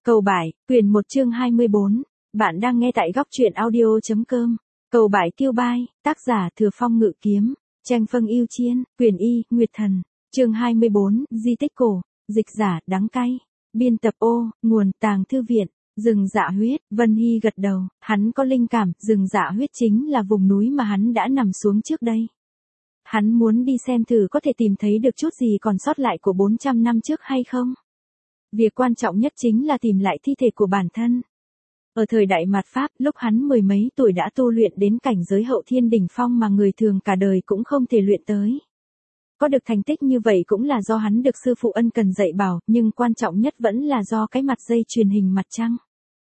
Cầu Bại, quyển 1 chương 24. Bạn đang nghe tại góc truyện audio.com. Cầu Bại Tiêu Bai, tác giả Thừa Phong Ngự Kiếm, tranh phân yêu chiên, quyển y, Nguyệt Thần, chương 24, di tích cổ, dịch giả, Đắng Cay, biên tập ô, nguồn, Tàng Thư Viện, Rừng Dạ Huyết. Vân Hy gật đầu, hắn có linh cảm, Rừng Dạ Huyết chính là vùng núi mà hắn đã nằm xuống trước đây. Hắn muốn đi xem thử có thể tìm thấy được chút gì còn sót lại của 400 năm trước hay không. Việc quan trọng nhất chính là tìm lại thi thể của bản thân. Ở thời đại mạt Pháp, lúc hắn mười mấy tuổi đã tu luyện đến cảnh giới hậu thiên đỉnh phong mà người thường cả đời cũng không thể luyện tới. Có được thành tích như vậy cũng là do hắn được sư phụ ân cần dạy bảo, nhưng quan trọng nhất vẫn là do cái mặt dây chuyền hình mặt trăng.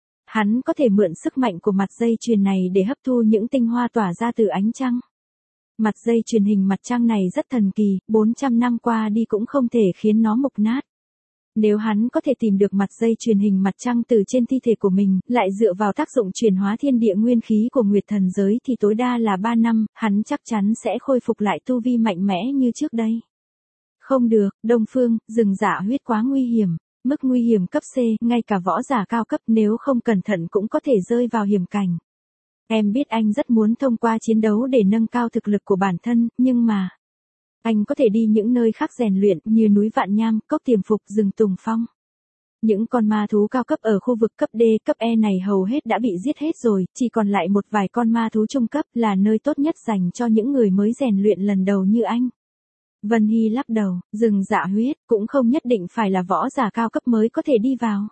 Hắn có thể mượn sức mạnh của mặt dây chuyền này để hấp thu những tinh hoa tỏa ra từ ánh trăng. Mặt dây chuyền hình mặt trăng này rất thần kỳ, 400 năm qua đi cũng không thể khiến nó mục nát. Nếu hắn có thể tìm được mặt dây chuyền hình mặt trăng từ trên thi thể của mình, lại dựa vào tác dụng chuyển hóa thiên địa nguyên khí của Nguyệt Thần giới thì tối đa là 3 năm, hắn chắc chắn sẽ khôi phục lại tu vi mạnh mẽ như trước đây. Không được, Đông Phương, Rừng Dạ Huyết quá nguy hiểm, mức nguy hiểm cấp C, ngay cả võ giả cao cấp nếu không cẩn thận cũng có thể rơi vào hiểm cảnh. Em biết anh rất muốn thông qua chiến đấu để nâng cao thực lực của bản thân, nhưng mà anh có thể đi những nơi khác rèn luyện như núi Vạn Nham, Cốc Tiềm Phục, rừng Tùng Phong. Những con ma thú cao cấp ở khu vực cấp D, cấp E này hầu hết đã bị giết hết rồi, chỉ còn lại một vài con ma thú trung cấp là nơi tốt nhất dành cho những người mới rèn luyện lần đầu như anh. Vân Hy lắc đầu, Rừng Dạ Huyết cũng không nhất định phải là võ giả cao cấp mới có thể đi vào.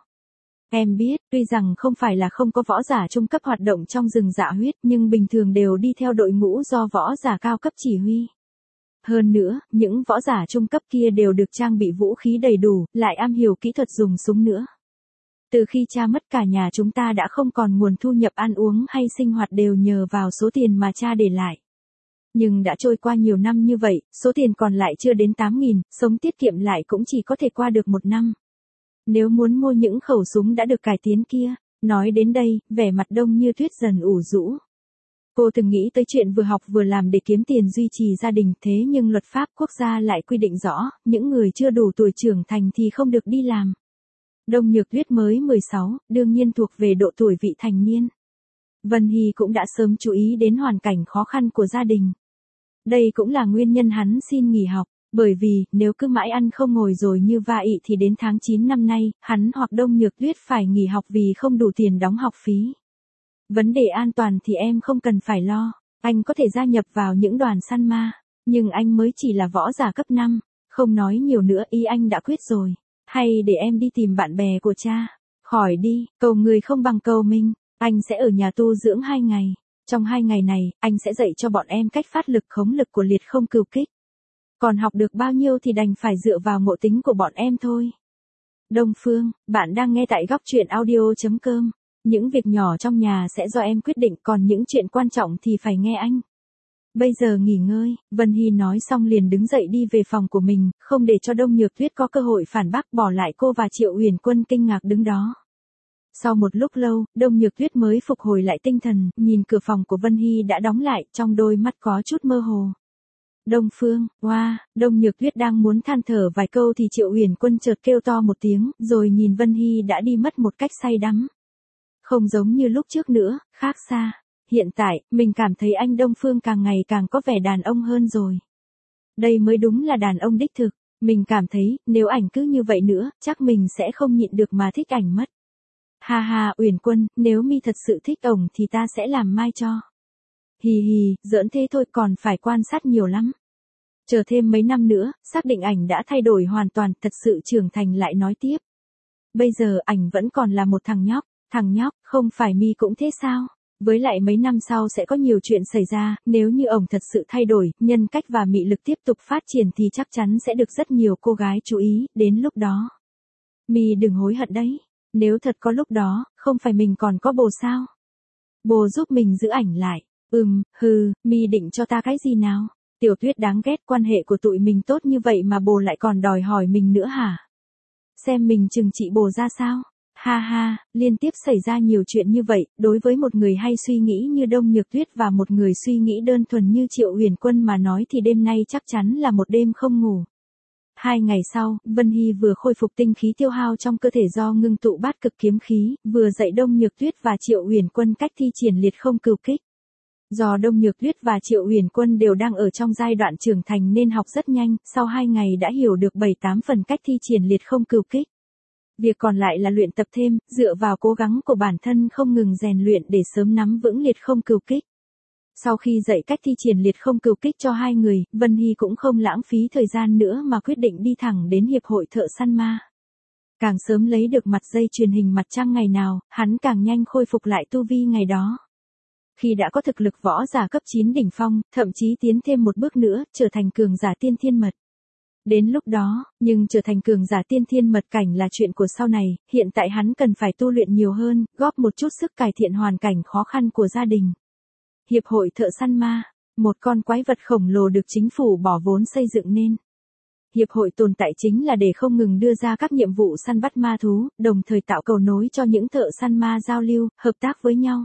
Em biết, tuy rằng không phải là không có võ giả trung cấp hoạt động trong Rừng Dạ Huyết, nhưng bình thường đều đi theo đội ngũ do võ giả cao cấp chỉ huy. Hơn nữa, những võ giả trung cấp kia đều được trang bị vũ khí đầy đủ, lại am hiểu kỹ thuật dùng súng nữa. Từ khi cha mất cả nhà chúng ta đã không còn nguồn thu nhập ăn uống hay sinh hoạt đều nhờ vào số tiền mà cha để lại. Nhưng đã trôi qua nhiều năm như vậy, số tiền còn lại chưa đến 8.000, sống tiết kiệm lại cũng chỉ có thể qua được 1 năm. Nếu muốn mua những khẩu súng đã được cải tiến kia, nói đến đây, vẻ mặt Đông Như Tuyết dần ủ rũ. Cô từng nghĩ tới chuyện vừa học vừa làm để kiếm tiền duy trì gia đình, thế nhưng luật pháp quốc gia lại quy định rõ, những người chưa đủ tuổi trưởng thành thì không được đi làm. Đông Nhược Tuyết mới 16, đương nhiên thuộc về độ tuổi vị thành niên. Vân Hy cũng đã sớm chú ý đến hoàn cảnh khó khăn của gia đình. Đây cũng là nguyên nhân hắn xin nghỉ học, bởi vì nếu cứ mãi ăn không ngồi rồi như va ị thì đến tháng 9 năm nay, hắn hoặc Đông Nhược Tuyết phải nghỉ học vì không đủ tiền đóng học phí. Vấn đề an toàn thì em không cần phải lo, anh có thể gia nhập vào những đoàn săn ma, nhưng anh mới chỉ là võ giả cấp 5, không nói nhiều nữa, ý anh đã quyết rồi. Hay để em đi tìm bạn bè của cha, khỏi đi, cầu người không bằng cầu mình, anh sẽ ở nhà tu dưỡng 2 ngày, trong 2 ngày này, anh sẽ dạy cho bọn em cách phát lực khống lực của liệt không cửu kích. Còn học được bao nhiêu thì đành phải dựa vào ngộ tính của bọn em thôi. Đông Phương, bạn đang nghe tại góc truyện audio.com. Những việc nhỏ trong nhà sẽ do em quyết định, còn những chuyện quan trọng thì phải nghe anh. Bây giờ nghỉ ngơi, Vân Hy nói xong liền đứng dậy đi về phòng của mình, không để cho Đông Nhược Tuyết có cơ hội phản bác, bỏ lại cô và Triệu Uyển Quân kinh ngạc đứng đó. Sau một lúc lâu, Đông Nhược Tuyết mới phục hồi lại tinh thần, nhìn cửa phòng của Vân Hy đã đóng lại, trong đôi mắt có chút mơ hồ. Đông Phương, wow, Đông Nhược Tuyết đang muốn than thở vài câu thì Triệu Uyển Quân chợt kêu to một tiếng, rồi nhìn Vân Hy đã đi mất một cách say đắm. Không giống như lúc trước nữa, khác xa. Hiện tại, mình cảm thấy anh Đông Phương càng ngày càng có vẻ đàn ông hơn rồi. Đây mới đúng là đàn ông đích thực. Mình cảm thấy, nếu ảnh cứ như vậy nữa, chắc mình sẽ không nhịn được mà thích ảnh mất. Ha ha, Uyển Quân, nếu mi thật sự thích ổng thì ta sẽ làm mai cho. Hì hì, giỡn thế thôi, còn phải quan sát nhiều lắm. Chờ thêm mấy năm nữa, xác định ảnh đã thay đổi hoàn toàn, thật sự trưởng thành lại nói tiếp. Bây giờ ảnh vẫn còn là một thằng nhóc. Thằng nhóc, không phải mi cũng thế sao? Với lại mấy năm sau sẽ có nhiều chuyện xảy ra, nếu như ổng thật sự thay đổi, nhân cách và mị lực tiếp tục phát triển thì chắc chắn sẽ được rất nhiều cô gái chú ý, đến lúc đó. Mi đừng hối hận đấy, nếu thật có lúc đó, không phải mình còn có bồ sao? Bồ giúp mình giữ ảnh lại, mi định cho ta cái gì nào? Tiểu Tuyết đáng ghét, quan hệ của tụi mình tốt như vậy mà bồ lại còn đòi hỏi mình nữa hả? Xem mình trừng trị bồ ra sao? Ha ha, liên tiếp xảy ra nhiều chuyện như vậy, đối với một người hay suy nghĩ như Đông Nhược Tuyết và một người suy nghĩ đơn thuần như Triệu Uyển Quân mà nói thì đêm nay chắc chắn là một đêm không ngủ. 2 ngày sau, Vân Hy vừa khôi phục tinh khí tiêu hao trong cơ thể do ngưng tụ bát cực kiếm khí, vừa dạy Đông Nhược Tuyết và Triệu Uyển Quân cách thi triển liệt không cửu kích. Do Đông Nhược Tuyết và Triệu Uyển Quân đều đang ở trong giai đoạn trưởng thành nên học rất nhanh, sau 2 ngày đã hiểu được 7-8 phần cách thi triển liệt không cửu kích. Việc còn lại là luyện tập thêm, dựa vào cố gắng của bản thân không ngừng rèn luyện để sớm nắm vững liệt không cửu kích. Sau khi dạy cách thi triển liệt không cửu kích cho 2 người, Vân Hy cũng không lãng phí thời gian nữa mà quyết định đi thẳng đến Hiệp hội Thợ Săn Ma. Càng sớm lấy được mặt dây truyền hình mặt trăng ngày nào, hắn càng nhanh khôi phục lại tu vi ngày đó. Khi đã có thực lực võ giả cấp 9 đỉnh phong, thậm chí tiến thêm một bước nữa, trở thành cường giả tiên thiên mật. Đến lúc đó, nhưng trở thành cường giả tiên thiên mật cảnh là chuyện của sau này, hiện tại hắn cần phải tu luyện nhiều hơn, góp một chút sức cải thiện hoàn cảnh khó khăn của gia đình. Hiệp hội Thợ Săn Ma, một con quái vật khổng lồ được chính phủ bỏ vốn xây dựng nên. Hiệp hội tồn tại chính là để không ngừng đưa ra các nhiệm vụ săn bắt ma thú, đồng thời tạo cầu nối cho những thợ săn ma giao lưu, hợp tác với nhau.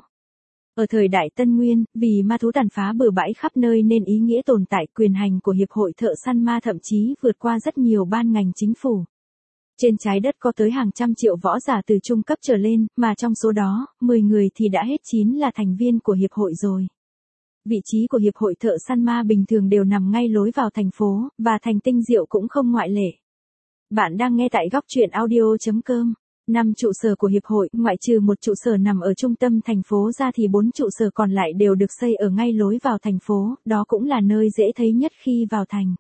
Ở thời đại Tân Nguyên, vì ma thú tàn phá bừa bãi khắp nơi nên ý nghĩa tồn tại quyền hành của Hiệp hội Thợ Săn Ma thậm chí vượt qua rất nhiều ban ngành chính phủ. Trên trái đất có tới hàng trăm triệu võ giả từ trung cấp trở lên, mà trong số đó, 10 người thì đã hết 9 là thành viên của Hiệp hội rồi. Vị trí của Hiệp hội Thợ Săn Ma bình thường đều nằm ngay lối vào thành phố, và thành Tinh Diệu cũng không ngoại lệ. Bạn đang nghe tại góc truyện audio.com. 5 trụ sở của Hiệp hội, ngoại trừ một trụ sở nằm ở trung tâm thành phố ra thì 4 trụ sở còn lại đều được xây ở ngay lối vào thành phố, đó cũng là nơi dễ thấy nhất khi vào thành.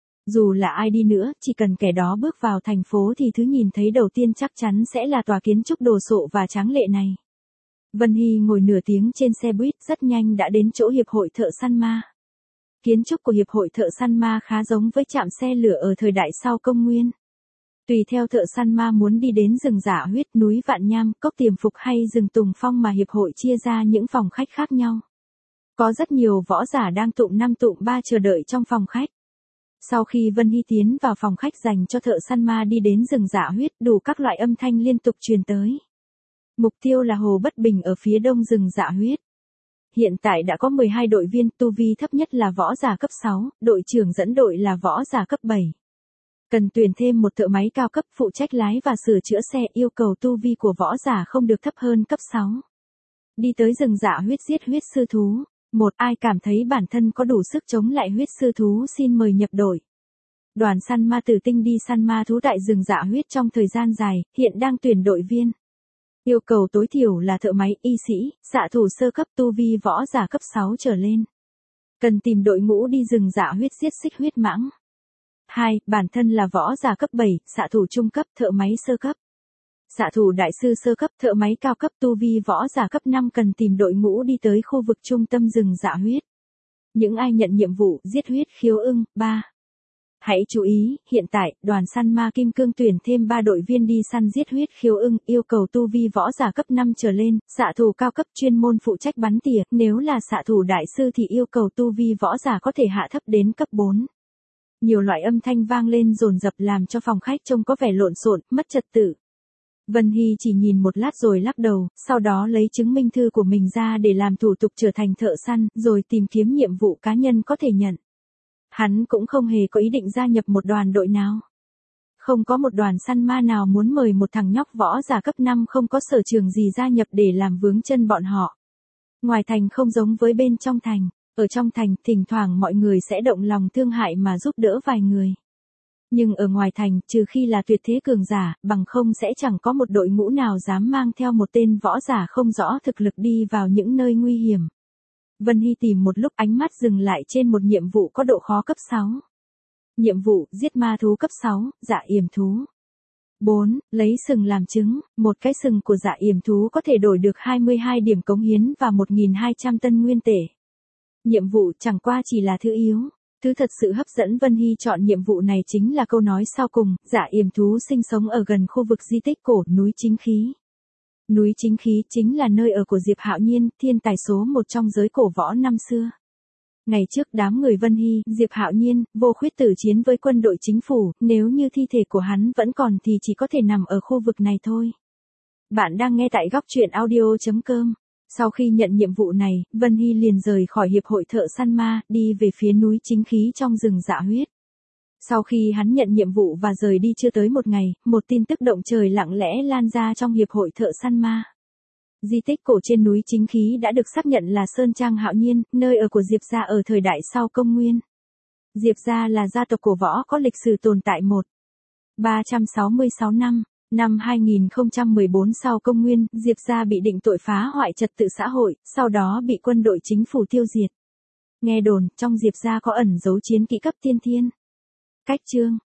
Dù là ai đi nữa, chỉ cần kẻ đó bước vào thành phố thì thứ nhìn thấy đầu tiên chắc chắn sẽ là tòa kiến trúc đồ sộ và tráng lệ này. Vân Hy ngồi nửa tiếng trên xe buýt rất nhanh đã đến chỗ Hiệp hội Thợ Săn Ma. Kiến trúc của Hiệp hội Thợ Săn Ma khá giống với trạm xe lửa ở thời đại sau công nguyên. Tùy theo thợ săn ma muốn đi đến rừng Dạ Huyết, núi Vạn Nham, cốc Tiềm Phục hay rừng Tùng Phong mà Hiệp hội chia ra những phòng khách khác nhau. Có rất nhiều võ giả đang tụm 5 tụm 3 chờ đợi trong phòng khách. Sau khi Vân Hy tiến vào phòng khách dành cho thợ săn ma đi đến rừng Dạ Huyết, đủ các loại âm thanh liên tục truyền tới. Mục tiêu là Hồ Bất Bình ở phía đông rừng Dạ Huyết. Hiện tại đã có 12 đội viên, tu vi thấp nhất là võ giả cấp 6, đội trưởng dẫn đội là võ giả cấp 7. Cần tuyển thêm một thợ máy cao cấp phụ trách lái và sửa chữa xe, yêu cầu tu vi của võ giả không được thấp hơn cấp 6. Đi tới rừng Dạ Huyết giết huyết sư thú. Một ai cảm thấy bản thân có đủ sức chống lại huyết sư thú xin mời nhập đội. Đoàn săn ma tử tinh đi săn ma thú tại rừng Dạ Huyết trong thời gian dài, hiện đang tuyển đội viên. Yêu cầu tối thiểu là thợ máy, y sĩ, xạ thủ sơ cấp, tu vi võ giả cấp 6 trở lên. Cần tìm đội ngũ đi rừng Dạ Huyết giết xích huyết mãng. 2. Bản thân là võ giả cấp 7, xạ thủ trung cấp, thợ máy sơ cấp. Xạ thủ đại sư sơ cấp, thợ máy cao cấp, tu vi võ giả cấp 5 cần tìm đội ngũ đi tới khu vực trung tâm rừng Dạ Huyết. Những ai nhận nhiệm vụ giết huyết khiếu ưng. 3. Hãy chú ý, hiện tại, đoàn săn ma Kim Cương tuyển thêm 3 đội viên đi săn giết huyết khiếu ưng, yêu cầu tu vi võ giả cấp 5 trở lên, xạ thủ cao cấp chuyên môn phụ trách bắn tỉa, nếu là xạ thủ đại sư thì yêu cầu tu vi võ giả có thể hạ thấp đến cấp 4. Nhiều loại âm thanh vang lên dồn dập làm cho phòng khách trông có vẻ lộn xộn, mất trật tự. Vân Hy chỉ nhìn một lát rồi lắc đầu, sau đó lấy chứng minh thư của mình ra để làm thủ tục trở thành thợ săn, rồi tìm kiếm nhiệm vụ cá nhân có thể nhận. Hắn cũng không hề có ý định gia nhập một đoàn đội nào. Không có một đoàn săn ma nào muốn mời một thằng nhóc võ giả cấp 5 không có sở trường gì gia nhập để làm vướng chân bọn họ. Ngoài thành không giống với bên trong thành. Ở trong thành, thỉnh thoảng mọi người sẽ động lòng thương hại mà giúp đỡ vài người. Nhưng ở ngoài thành, trừ khi là tuyệt thế cường giả, bằng không sẽ chẳng có một đội ngũ nào dám mang theo một tên võ giả không rõ thực lực đi vào những nơi nguy hiểm. Vân Hy tìm một lúc, ánh mắt dừng lại trên một nhiệm vụ có độ khó cấp 6. Nhiệm vụ, giết ma thú cấp 6, dạ yểm thú. 4. Lấy sừng làm trứng, một cái sừng của dạ yểm thú có thể đổi được 22 điểm cống hiến và 1.200 tân nguyên tệ. Nhiệm vụ chẳng qua chỉ là thứ yếu. Thứ thật sự hấp dẫn Vân Hy chọn nhiệm vụ này chính là câu nói sau cùng, dạ yểm thú sinh sống ở gần khu vực di tích cổ, núi Chính Khí. Núi Chính Khí chính là nơi ở của Diệp Hạo Nhiên, thiên tài số 1 trong giới cổ võ năm xưa. Ngày trước đám người Vân Hy, Diệp Hạo Nhiên, Vô Khuyết tử chiến với quân đội chính phủ, nếu như thi thể của hắn vẫn còn thì chỉ có thể nằm ở khu vực này thôi. Bạn đang nghe tại góc truyện audio.com. Sau khi nhận nhiệm vụ này, Vân Hy liền rời khỏi Hiệp hội Thợ Săn Ma, đi về phía núi Chính Khí trong rừng Dạ Huyết. Sau khi hắn nhận nhiệm vụ và rời đi chưa tới một ngày, một tin tức động trời lặng lẽ lan ra trong hiệp hội thợ săn ma. Di tích cổ trên núi Chính Khí đã được xác nhận là Sơn Trang Hạo Nhiên, nơi ở của Diệp gia ở thời đại sau công nguyên. Diệp gia là gia tộc cổ võ có lịch sử tồn tại 366 năm. Năm 2014 sau công nguyên, Diệp gia bị định tội phá hoại trật tự xã hội, sau đó bị quân đội chính phủ tiêu diệt. Nghe đồn, trong Diệp gia có ẩn giấu chiến kỹ cấp tiên thiên. Cách chương